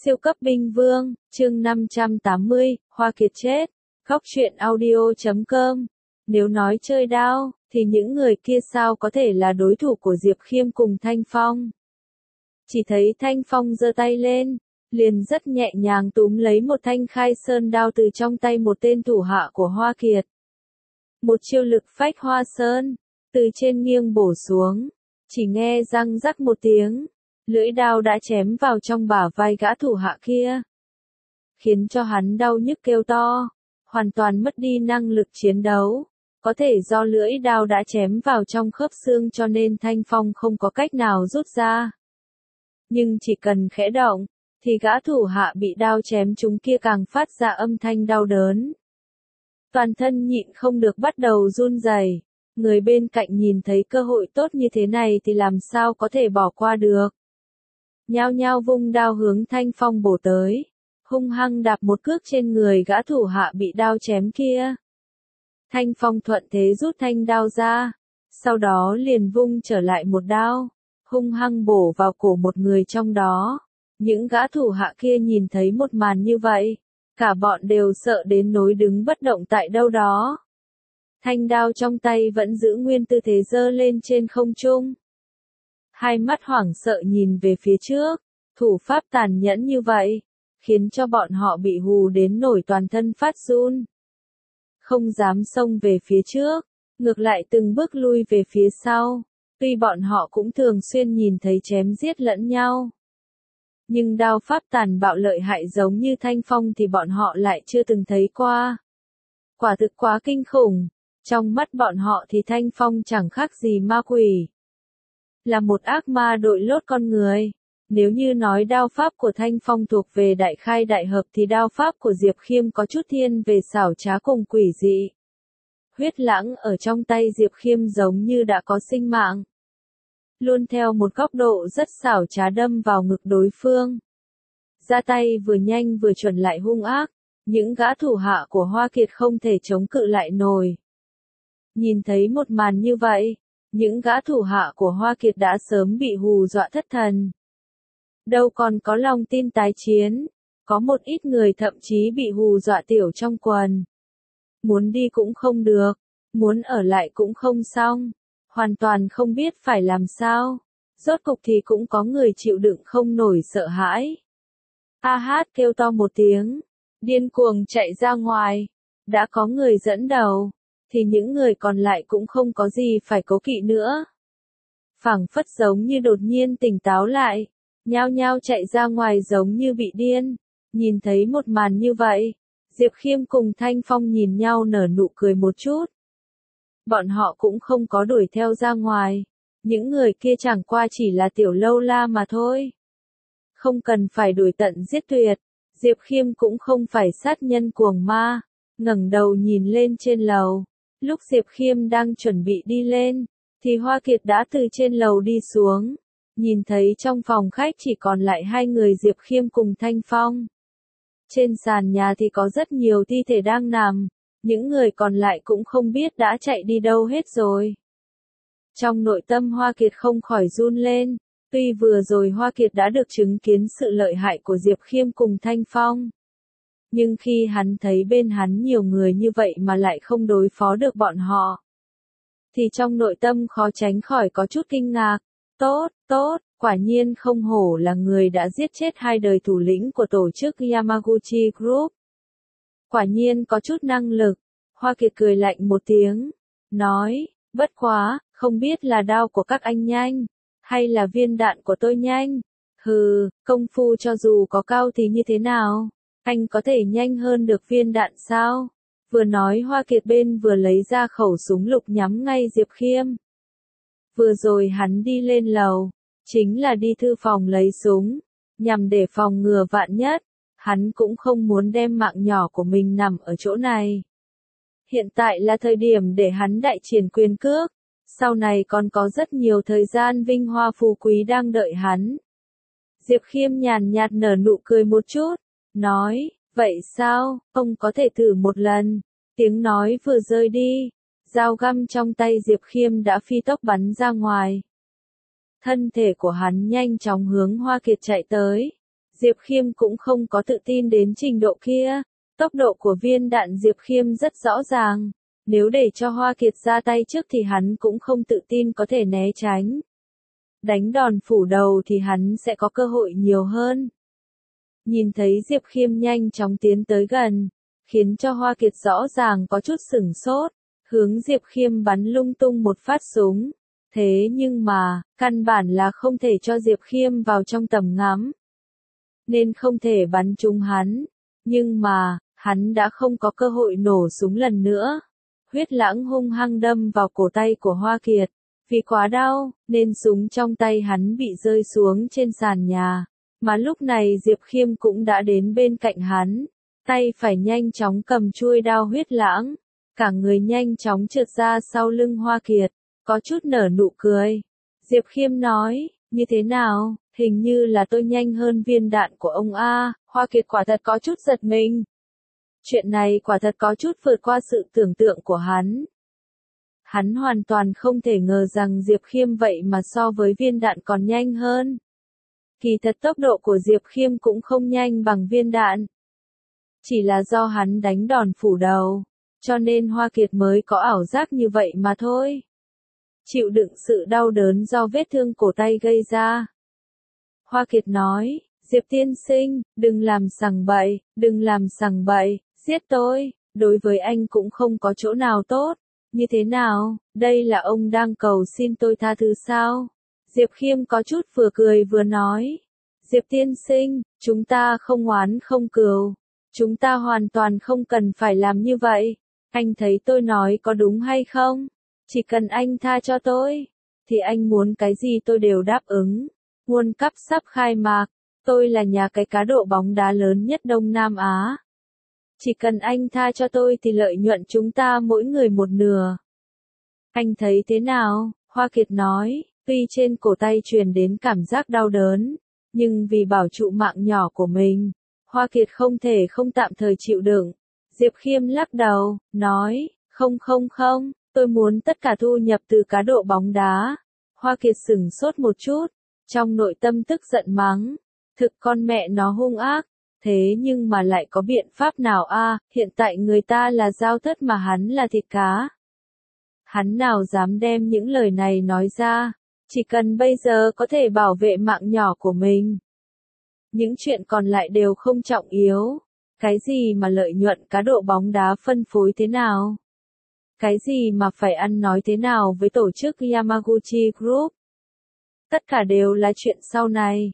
Siêu cấp binh vương, chương 580, Hoa Kiệt chết. Góc truyện audio.com. Nếu nói chơi đao, thì những người kia sao có thể là đối thủ của Diệp Khiêm cùng Thanh Phong. Chỉ thấy Thanh Phong giơ tay lên, liền rất nhẹ nhàng túm lấy một thanh khai sơn đao từ trong tay một tên thủ hạ của Hoa Kiệt. Một chiêu lực phách hoa sơn, từ trên nghiêng bổ xuống, chỉ nghe răng rắc một tiếng. Lưỡi đao đã chém vào trong bả vai gã thủ hạ kia, khiến cho hắn đau nhức kêu to, hoàn toàn mất đi năng lực chiến đấu. Có thể do lưỡi đao đã chém vào trong khớp xương cho nên Thanh Phong không có cách nào rút ra. Nhưng chỉ cần khẽ động, thì gã thủ hạ bị đao chém trúng kia càng phát ra âm thanh đau đớn. Toàn thân nhịn không được bắt đầu run rẩy. Người bên cạnh nhìn thấy cơ hội tốt như thế này thì làm sao có thể bỏ qua được. Nhao nhao vung đao hướng Thanh Phong bổ tới, hung hăng đạp một cước trên người gã thủ hạ bị đao chém kia. Thanh Phong thuận thế rút thanh đao ra, sau đó liền vung trở lại một đao, hung hăng bổ vào cổ một người trong đó. Những gã thủ hạ kia nhìn thấy một màn như vậy, cả bọn đều sợ đến nỗi đứng bất động tại đâu đó. Thanh đao trong tay vẫn giữ nguyên tư thế giơ lên trên không trung. Hai mắt hoảng sợ nhìn về phía trước, thủ pháp tàn nhẫn như vậy, khiến cho bọn họ bị hù đến nổi toàn thân phát run. Không dám xông về phía trước, ngược lại từng bước lui về phía sau, tuy bọn họ cũng thường xuyên nhìn thấy chém giết lẫn nhau. Nhưng đao pháp tàn bạo lợi hại giống như Thanh Phong thì bọn họ lại chưa từng thấy qua. Quả thực quá kinh khủng, trong mắt bọn họ thì Thanh Phong chẳng khác gì ma quỷ. Là một ác ma đội lốt con người. Nếu như nói đao pháp của Thanh Phong thuộc về đại khai đại hợp thì đao pháp của Diệp Khiêm có chút thiên về xảo trá cùng quỷ dị. Huyết lãng ở trong tay Diệp Khiêm giống như đã có sinh mạng. Luôn theo một góc độ rất xảo trá đâm vào ngực đối phương. Ra tay vừa nhanh vừa chuẩn lại hung ác, những gã thủ hạ của Hoa Kiệt không thể chống cự lại nổi. Nhìn thấy một màn như vậy, những gã thủ hạ của Hoa Kiệt đã sớm bị hù dọa thất thần. Đâu còn có lòng tin tái chiến, có một ít người thậm chí bị hù dọa tiểu trong quần. Muốn đi cũng không được, muốn ở lại cũng không xong, hoàn toàn không biết phải làm sao. Rốt cục thì cũng có người chịu đựng không nổi sợ hãi. A hát kêu to một tiếng, điên cuồng chạy ra ngoài, đã có người dẫn đầu, thì những người còn lại cũng không có gì phải cố kỵ nữa. Phảng phất giống như đột nhiên tỉnh táo lại, nhao nhao chạy ra ngoài giống như bị điên. Nhìn thấy một màn như vậy, Diệp Khiêm cùng Thanh Phong nhìn nhau nở nụ cười một chút. Bọn họ cũng không có đuổi theo ra ngoài, những người kia chẳng qua chỉ là tiểu lâu la mà thôi. Không cần phải đuổi tận giết tuyệt, Diệp Khiêm cũng không phải sát nhân cuồng ma, ngẩng đầu nhìn lên trên lầu. Lúc Diệp Khiêm đang chuẩn bị đi lên, thì Hoa Kiệt đã từ trên lầu đi xuống. Nhìn thấy trong phòng khách chỉ còn lại hai người Diệp Khiêm cùng Thanh Phong. Trên sàn nhà thì có rất nhiều thi thể đang nằm, những người còn lại cũng không biết đã chạy đi đâu hết rồi. Trong nội tâm Hoa Kiệt không khỏi run lên, tuy vừa rồi Hoa Kiệt đã được chứng kiến sự lợi hại của Diệp Khiêm cùng Thanh Phong. Nhưng khi hắn thấy bên hắn nhiều người như vậy mà lại không đối phó được bọn họ, thì trong nội tâm khó tránh khỏi có chút kinh ngạc. Tốt, quả nhiên không hổ là người đã giết chết hai đời thủ lĩnh của tổ chức Yamaguchi Group. Quả nhiên có chút năng lực. Hoa Kiệt cười lạnh một tiếng, nói, bất quá, không biết là đao của các anh nhanh, hay là viên đạn của tôi nhanh. Hừ, công phu cho dù có cao thì như thế nào, anh có thể nhanh hơn được viên đạn sao? Vừa nói Hoa Kiệt bên vừa lấy ra khẩu súng lục nhắm ngay Diệp Khiêm. Vừa rồi hắn đi lên lầu, chính là đi thư phòng lấy súng, nhằm để phòng ngừa vạn nhất. Hắn cũng không muốn đem mạng nhỏ của mình nằm ở chỗ này. Hiện tại là thời điểm để hắn đại triển quyền cước, sau này còn có rất nhiều thời gian vinh hoa phú quý đang đợi hắn. Diệp Khiêm nhàn nhạt nở nụ cười một chút, nói, vậy sao, ông có thể thử một lần. Tiếng nói vừa rơi đi, dao găm trong tay Diệp Khiêm đã phi tốc bắn ra ngoài. Thân thể của hắn nhanh chóng hướng Hoa Kiệt chạy tới. Diệp Khiêm cũng không có tự tin đến trình độ kia. Tốc độ của viên đạn Diệp Khiêm rất rõ ràng. Nếu để cho Hoa Kiệt ra tay trước thì hắn cũng không tự tin có thể né tránh. Đánh đòn phủ đầu thì hắn sẽ có cơ hội nhiều hơn. Nhìn thấy Diệp Khiêm nhanh chóng tiến tới gần, khiến cho Hoa Kiệt rõ ràng có chút sửng sốt, hướng Diệp Khiêm bắn lung tung một phát súng. Thế nhưng mà, căn bản là không thể cho Diệp Khiêm vào trong tầm ngắm. Nên không thể bắn trúng hắn. Nhưng mà, hắn đã không có cơ hội nổ súng lần nữa. Huyết lãng hung hăng đâm vào cổ tay của Hoa Kiệt. Vì quá đau, nên súng trong tay hắn bị rơi xuống trên sàn nhà. Mà lúc này Diệp Khiêm cũng đã đến bên cạnh hắn. Tay phải nhanh chóng cầm chuôi đao huyết lãng. Cả người nhanh chóng trượt ra sau lưng Hoa Kiệt. Có chút nở nụ cười. Diệp Khiêm nói, như thế nào, hình như là tôi nhanh hơn viên đạn của ông A. Hoa Kiệt quả thật có chút giật mình. Chuyện này quả thật có chút vượt qua sự tưởng tượng của hắn. Hắn hoàn toàn không thể ngờ rằng Diệp Khiêm vậy mà so với viên đạn còn nhanh hơn. Kỳ thật tốc độ của Diệp Khiêm cũng không nhanh bằng viên đạn. Chỉ là do hắn đánh đòn phủ đầu, cho nên Hoa Kiệt mới có ảo giác như vậy mà thôi. Chịu đựng sự đau đớn do vết thương cổ tay gây ra. Hoa Kiệt nói, Diệp tiên sinh, đừng làm sằng bậy, đừng làm sằng bậy, giết tôi, đối với anh cũng không có chỗ nào tốt. Như thế nào, đây là ông đang cầu xin tôi tha thứ sao? Diệp Khiêm có chút vừa cười vừa nói. Diệp tiên sinh, chúng ta không oán không cừu. Chúng ta hoàn toàn không cần phải làm như vậy. Anh thấy tôi nói có đúng hay không? Chỉ cần anh tha cho tôi, thì anh muốn cái gì tôi đều đáp ứng. World Cup sắp khai mạc, tôi là nhà cái cá độ bóng đá lớn nhất Đông Nam Á. Chỉ cần anh tha cho tôi thì lợi nhuận chúng ta mỗi người một nửa. Anh thấy thế nào? Hoa Kiệt nói, tuy trên cổ tay truyền đến cảm giác đau đớn, nhưng vì bảo trụ mạng nhỏ của mình, Hoa Kiệt không thể không tạm thời chịu đựng. Diệp Khiêm lắc đầu, nói, không, tôi muốn tất cả thu nhập từ cá độ bóng đá. Hoa Kiệt sửng sốt một chút, trong nội tâm tức giận mắng, thực con mẹ nó hung ác. Thế nhưng mà lại có biện pháp nào a? Hiện tại người ta là dao thất mà hắn là thịt cá. Hắn nào dám đem những lời này nói ra, chỉ cần bây giờ có thể bảo vệ mạng nhỏ của mình. Những chuyện còn lại đều không trọng yếu. Cái gì mà lợi nhuận cá độ bóng đá phân phối thế nào? Cái gì mà phải ăn nói thế nào với tổ chức Yamaguchi Group? Tất cả đều là chuyện sau này.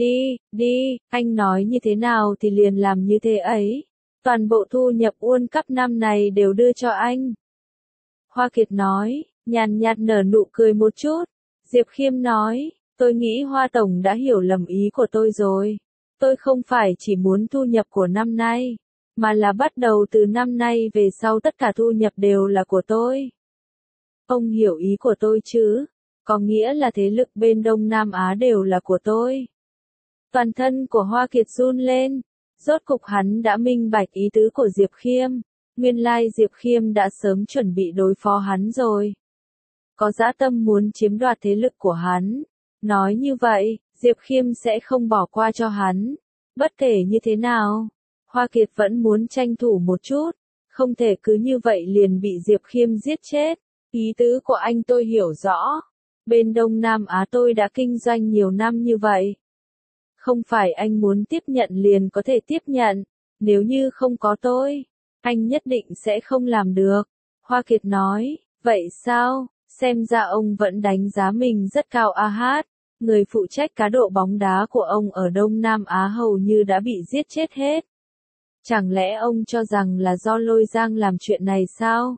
Đi, anh nói như thế nào thì liền làm như thế ấy. Toàn bộ thu nhập World Cup năm này đều đưa cho anh. Hoa Kiệt nói, nhàn nhạt nở nụ cười một chút. Diệp Khiêm nói, tôi nghĩ Hoa Tổng đã hiểu lầm ý của tôi rồi. Tôi không phải chỉ muốn thu nhập của năm nay, mà là bắt đầu từ năm nay về sau tất cả thu nhập đều là của tôi. Ông hiểu ý của tôi chứ? Có nghĩa là thế lực bên Đông Nam Á đều là của tôi. Toàn thân của Hoa Kiệt run lên. Rốt cục hắn đã minh bạch ý tứ của Diệp Khiêm. Nguyên lai Diệp Khiêm đã sớm chuẩn bị đối phó hắn rồi. Có dã tâm muốn chiếm đoạt thế lực của hắn. Nói như vậy, Diệp Khiêm sẽ không bỏ qua cho hắn. Bất kể như thế nào, Hoa Kiệt vẫn muốn tranh thủ một chút. Không thể cứ như vậy liền bị Diệp Khiêm giết chết. Ý tứ của anh tôi hiểu rõ. Bên Đông Nam Á tôi đã kinh doanh nhiều năm như vậy. Không phải anh muốn tiếp nhận liền có thể tiếp nhận. Nếu như không có tôi, anh nhất định sẽ không làm được. Hoa Kiệt nói, vậy sao? Xem ra ông vẫn đánh giá mình rất cao a hát. Người phụ trách cá độ bóng đá của ông ở Đông Nam Á hầu như đã bị giết chết hết. Chẳng lẽ ông cho rằng là do Lôi Giang làm chuyện này sao?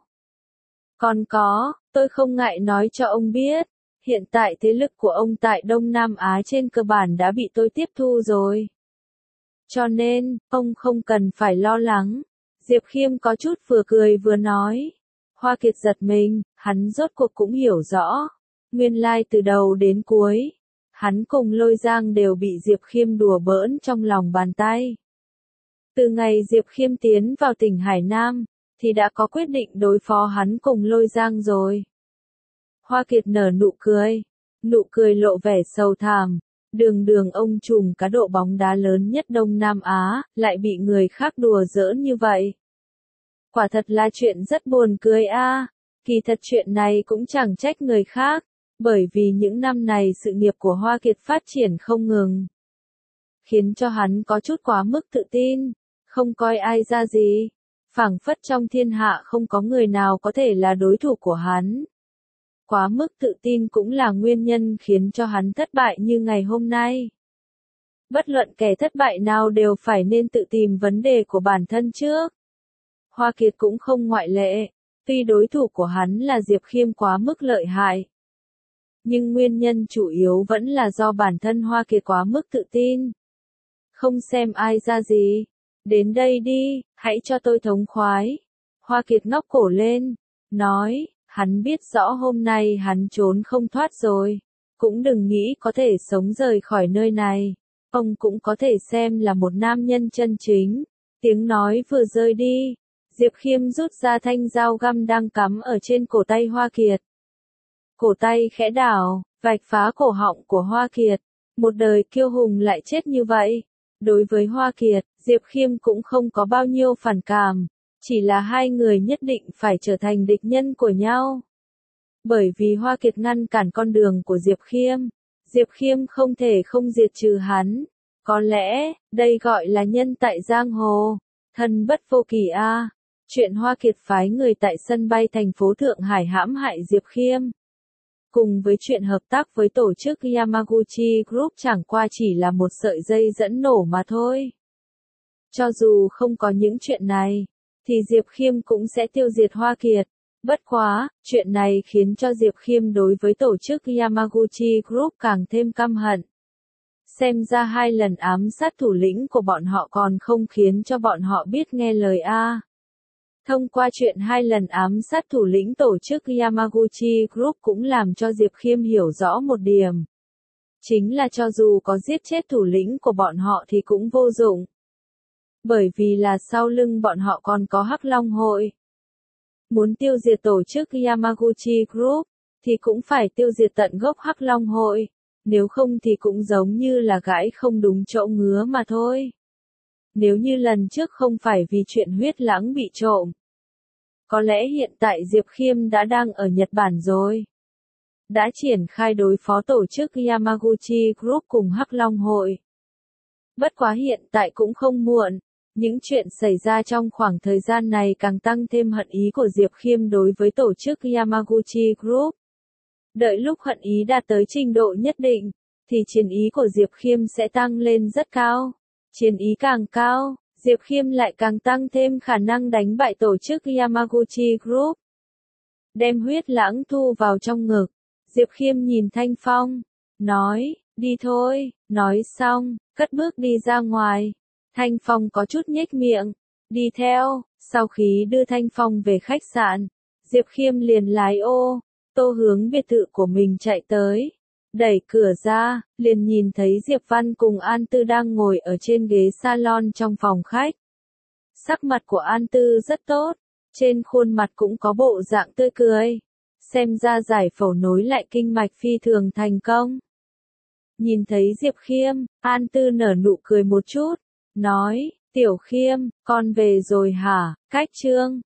Còn có, tôi không ngại nói cho ông biết. Hiện tại thế lực của ông tại Đông Nam Á trên cơ bản đã bị tôi tiếp thu rồi. Cho nên, ông không cần phải lo lắng. Diệp Khiêm có chút vừa cười vừa nói. Hoa Kiệt giật mình, hắn rốt cuộc cũng hiểu rõ. Nguyên lai từ đầu đến cuối, hắn cùng Lôi Giang đều bị Diệp Khiêm đùa bỡn trong lòng bàn tay. Từ ngày Diệp Khiêm tiến vào tỉnh Hải Nam, thì đã có quyết định đối phó hắn cùng Lôi Giang rồi. Hoa Kiệt nở nụ cười lộ vẻ sầu thảm. Đường đường ông trùm cá độ bóng đá lớn nhất Đông Nam Á, lại bị người khác đùa giỡn như vậy. Quả thật là chuyện rất buồn cười a. Kỳ thật chuyện này cũng chẳng trách người khác, bởi vì những năm này sự nghiệp của Hoa Kiệt phát triển không ngừng, khiến cho hắn có chút quá mức tự tin, không coi ai ra gì, phảng phất trong thiên hạ không có người nào có thể là đối thủ của hắn. Quá mức tự tin cũng là nguyên nhân khiến cho hắn thất bại như ngày hôm nay. Bất luận kẻ thất bại nào đều phải nên tự tìm vấn đề của bản thân trước. Hoa Kiệt cũng không ngoại lệ, tuy đối thủ của hắn là Diệp Khiêm quá mức lợi hại, nhưng nguyên nhân chủ yếu vẫn là do bản thân Hoa Kiệt quá mức tự tin. Không xem ai ra gì, đến đây đi, hãy cho tôi thống khoái. Hoa Kiệt ngóc cổ lên, nói, hắn biết rõ hôm nay hắn trốn không thoát rồi, cũng đừng nghĩ có thể sống rời khỏi nơi này, ông cũng có thể xem là một nam nhân chân chính. Tiếng nói vừa rơi đi, Diệp Khiêm rút ra thanh dao găm đang cắm ở trên cổ tay Hoa Kiệt. Cổ tay khẽ đảo, vạch phá cổ họng của Hoa Kiệt. Một đời kiêu hùng lại chết như vậy. Đối với Hoa Kiệt, Diệp Khiêm cũng không có bao nhiêu phản cảm, chỉ là hai người nhất định phải trở thành địch nhân của nhau. Bởi vì Hoa Kiệt ngăn cản con đường của Diệp Khiêm không thể không diệt trừ hắn. Có lẽ, đây gọi là nhân tại giang hồ, thân bất vô kỳ a. Chuyện Hoa Kiệt phái người tại sân bay thành phố Thượng Hải hãm hại Diệp Khiêm, cùng với chuyện hợp tác với tổ chức Yamaguchi Group chẳng qua chỉ là một sợi dây dẫn nổ mà thôi. Cho dù không có những chuyện này, thì Diệp Khiêm cũng sẽ tiêu diệt Hoa Kiệt. Bất quá, chuyện này khiến cho Diệp Khiêm đối với tổ chức Yamaguchi Group càng thêm căm hận. Xem ra hai lần ám sát thủ lĩnh của bọn họ còn không khiến cho bọn họ biết nghe lời a. Thông qua chuyện hai lần ám sát thủ lĩnh tổ chức Yamaguchi Group cũng làm cho Diệp Khiêm hiểu rõ một điểm. Chính là cho dù có giết chết thủ lĩnh của bọn họ thì cũng vô dụng. Bởi vì là sau lưng bọn họ còn có Hắc Long Hội. Muốn tiêu diệt tổ chức Yamaguchi Group, thì cũng phải tiêu diệt tận gốc Hắc Long Hội. Nếu không thì cũng giống như là gãi không đúng chỗ ngứa mà thôi. Nếu như lần trước không phải vì chuyện huyết lãng bị trộm, có lẽ hiện tại Diệp Khiêm đã đang ở Nhật Bản rồi. Đã triển khai đối phó tổ chức Yamaguchi Group cùng Hắc Long Hội. Bất quá hiện tại cũng không muộn. Những chuyện xảy ra trong khoảng thời gian này càng tăng thêm hận ý của Diệp Khiêm đối với tổ chức Yamaguchi Group. Đợi lúc hận ý đạt tới trình độ nhất định, thì chiến ý của Diệp Khiêm sẽ tăng lên rất cao. Chiến ý càng cao, Diệp Khiêm lại càng tăng thêm khả năng đánh bại tổ chức Yamaguchi Group. Đem huyết lãng thu vào trong ngực, Diệp Khiêm nhìn Thanh Phong, nói, đi thôi, nói xong, cất bước đi ra ngoài. Thanh Phong có chút nhếch miệng, đi theo. Sau khi đưa Thanh Phong về khách sạn, Diệp Khiêm liền lái ô tô hướng biệt thự của mình chạy tới. Đẩy cửa ra, liền nhìn thấy Diệp Văn cùng An Tư đang ngồi ở trên ghế salon trong phòng khách. Sắc mặt của An Tư rất tốt, trên khuôn mặt cũng có bộ dạng tươi cười. Xem ra giải phẫu nối lại kinh mạch phi thường thành công. Nhìn thấy Diệp Khiêm, An Tư nở nụ cười một chút, nói, Tiểu Khiêm, con về rồi hả? Cách chương